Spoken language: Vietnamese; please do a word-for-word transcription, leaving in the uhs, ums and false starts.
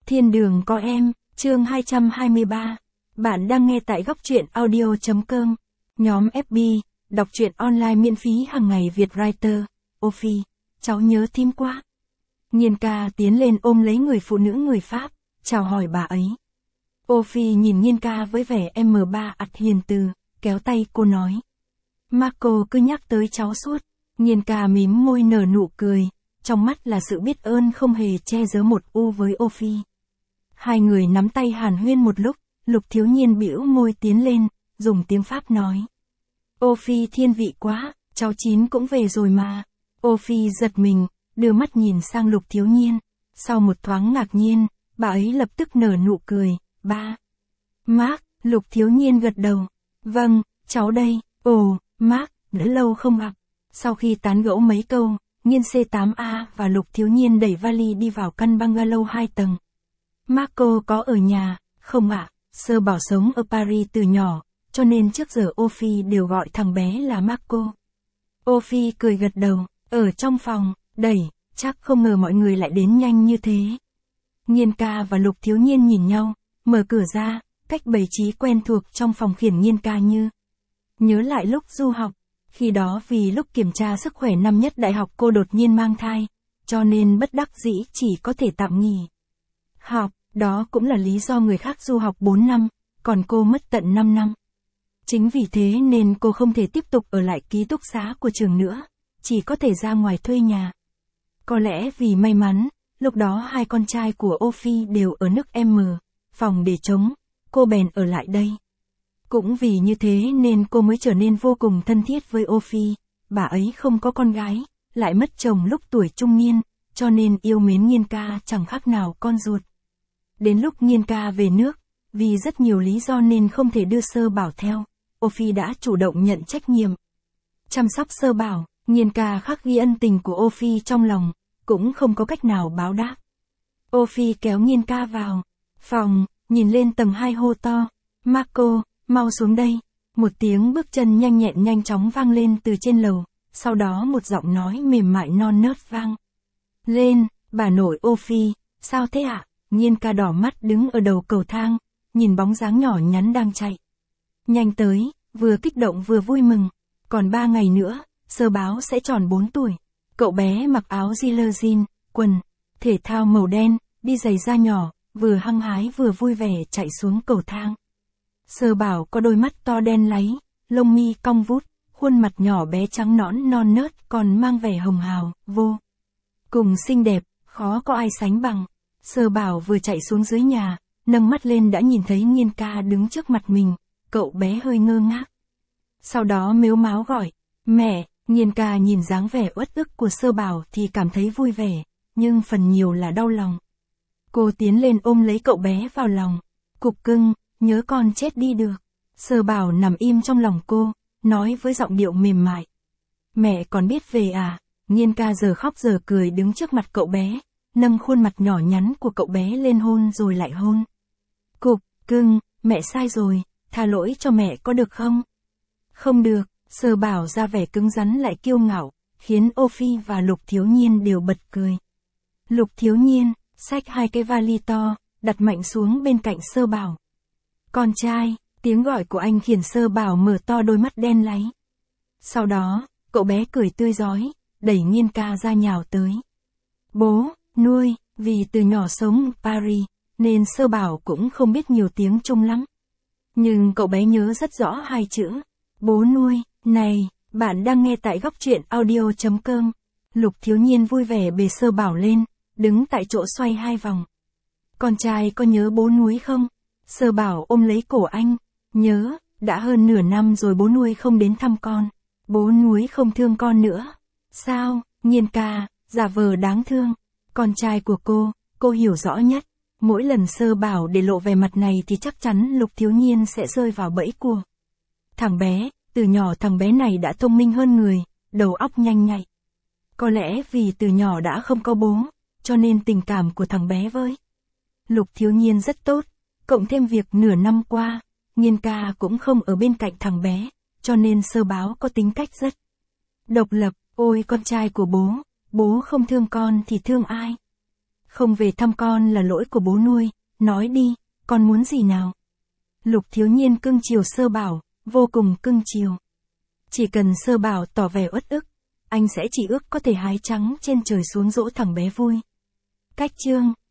Thiên đường có em, chương hai trăm hai mươi ba. Bạn đang nghe tại góc truyện audio.com. Nhóm ép bê, đọc truyện online miễn phí hàng ngày Việt Writer. Ô Phi, cháu nhớ thím quá. Nhiên ca tiến lên ôm lấy người phụ nữ người Pháp, chào hỏi bà ấy. Ô Phi nhìn Nhiên ca với vẻ em ba ặt hiền từ, kéo tay cô nói. Marco cứ nhắc tới cháu suốt. Nhiên ca mím môi nở nụ cười, trong mắt là sự biết ơn không hề che giấu một u với Ô Phi. Hai người nắm tay hàn huyên một lúc, Lục Thiếu Nhiên bĩu môi tiến lên, dùng tiếng Pháp nói. Ô Phi thiên vị quá, cháu Chín cũng về rồi mà. Ô Phi giật mình, đưa mắt nhìn sang Lục Thiếu Nhiên. Sau một thoáng ngạc nhiên, bà ấy lập tức nở nụ cười, ba. Mark, Lục Thiếu Nhiên gật đầu. Vâng, cháu đây, ồ, Mark, đã lâu không gặp. Sau khi tán gẫu mấy câu, Nhiên xê tám A và Lục Thiếu Nhiên đẩy vali đi vào căn bungalow hai tầng. Marco có ở nhà, không ạ, Sơ Bảo sống ở Paris từ nhỏ, cho nên trước giờ Ô Phi đều gọi thằng bé là Marco. Ô Phi cười gật đầu, ở trong phòng, đẩy, chắc không ngờ mọi người lại đến nhanh như thế. Nhiên ca và Lục Thiếu Nhiên nhìn nhau, mở cửa ra, cách bày trí quen thuộc trong phòng khiển Nhiên ca như. Nhớ lại lúc du học, khi đó vì lúc kiểm tra sức khỏe năm nhất đại học cô đột nhiên mang thai, cho nên bất đắc dĩ chỉ có thể tạm nghỉ học, đó cũng là lý do người khác du học bốn năm, còn cô mất tận năm năm. Chính vì thế nên cô không thể tiếp tục ở lại ký túc xá của trường nữa, chỉ có thể ra ngoài thuê nhà. Có lẽ vì may mắn, lúc đó hai con trai của Ô Phi đều ở nước M, phòng để trống, cô bèn ở lại đây. Cũng vì như thế nên cô mới trở nên vô cùng thân thiết với Ô Phi, bà ấy không có con gái, lại mất chồng lúc tuổi trung niên, cho nên yêu mến Nhiên ca chẳng khác nào con ruột. Đến lúc Nhiên ca về nước, vì rất nhiều lý do nên không thể đưa Sơ Bảo theo, Ô Phi đã chủ động nhận trách nhiệm chăm sóc Sơ Bảo. Nhiên ca khắc ghi ân tình của Ô Phi trong lòng, cũng không có cách nào báo đáp. Ô Phi kéo Nhiên ca vào phòng, nhìn lên tầng hai hô to, Marco, mau xuống đây. Một tiếng bước chân nhanh nhẹn nhanh chóng vang lên từ trên lầu, sau đó một giọng nói mềm mại non nớt vang lên, bà nội Ô Phi, sao thế ạ? À? Nhiên ca đỏ mắt đứng ở đầu cầu thang, nhìn bóng dáng nhỏ nhắn đang chạy nhanh tới, vừa kích động vừa vui mừng. Còn ba ngày nữa, Sơ Báo sẽ tròn bốn tuổi. Cậu bé mặc áo jean, quần thể thao màu đen, đi giày da nhỏ, vừa hăng hái vừa vui vẻ chạy xuống cầu thang. Sơ Bảo có đôi mắt to đen láy, lông mi cong vút, khuôn mặt nhỏ bé trắng nõn non nớt còn mang vẻ hồng hào, vô cùng xinh đẹp, khó có ai sánh bằng. Sơ Bảo vừa chạy xuống dưới nhà, nâng mắt lên đã nhìn thấy Nhiên ca đứng trước mặt mình, cậu bé hơi ngơ ngác. Sau đó mếu máo gọi, mẹ. Nhiên ca nhìn dáng vẻ uất ức của Sơ Bảo thì cảm thấy vui vẻ, nhưng phần nhiều là đau lòng. Cô tiến lên ôm lấy cậu bé vào lòng, cục cưng, nhớ con chết đi được. Sơ Bảo nằm im trong lòng cô, nói với giọng điệu mềm mại. Mẹ còn biết về à? Nhiên ca giờ khóc giờ cười đứng trước mặt cậu bé, nâng khuôn mặt nhỏ nhắn của cậu bé lên hôn rồi lại hôn. Cục cưng, mẹ sai rồi, tha lỗi cho mẹ có được không? Không được. Sơ Bảo ra vẻ cứng rắn lại kiêu ngạo, khiến Ô Phi và Lục Thiếu Nhiên đều bật cười. Lục Thiếu Nhiên xách hai cái vali to, đặt mạnh xuống bên cạnh Sơ Bảo. Con trai, tiếng gọi của anh khiến Sơ Bảo mở to đôi mắt đen láy. Sau đó, cậu bé cười tươi rói, đẩy Nhiên ca ra nhào tới. Bố, nuôi, vì từ nhỏ sống ở Paris, nên Sơ Bảo cũng không biết nhiều tiếng Trung lắm. Nhưng cậu bé nhớ rất rõ hai chữ, bố nuôi. Này, bạn đang nghe tại góc truyện audio.com. Lục Thiếu Nhiên vui vẻ bế Sơ Bảo lên, đứng tại chỗ xoay hai vòng. Con trai có nhớ bố nuôi không? Sơ Bảo ôm lấy cổ anh, nhớ, đã hơn nửa năm rồi bố nuôi không đến thăm con. Bố nuôi không thương con nữa. Sao? Nhiên ca, giả vờ đáng thương. Con trai của cô, cô hiểu rõ nhất. Mỗi lần Sơ Bảo để lộ vẻ mặt này thì chắc chắn Lục Thiếu Nhiên sẽ rơi vào bẫy của thằng bé. Từ nhỏ thằng bé này đã thông minh hơn người, đầu óc nhanh nhạy. Có lẽ vì từ nhỏ đã không có bố, cho nên tình cảm của thằng bé với Lục Thiếu Nhiên rất tốt, cộng thêm việc nửa năm qua, Nhiên ca cũng không ở bên cạnh thằng bé, cho nên Sơ Báo có tính cách rất độc lập. Ôi con trai của bố, bố không thương con thì thương ai? Không về thăm con là lỗi của bố nuôi, nói đi, con muốn gì nào? Lục Thiếu Nhiên cưng chiều Sơ Bảo, vô cùng cưng chiều. Chỉ cần Sơ Bảo tỏ vẻ uất ức, anh sẽ chỉ ước có thể hái trắng trên trời xuống dỗ thằng bé vui. Cách chương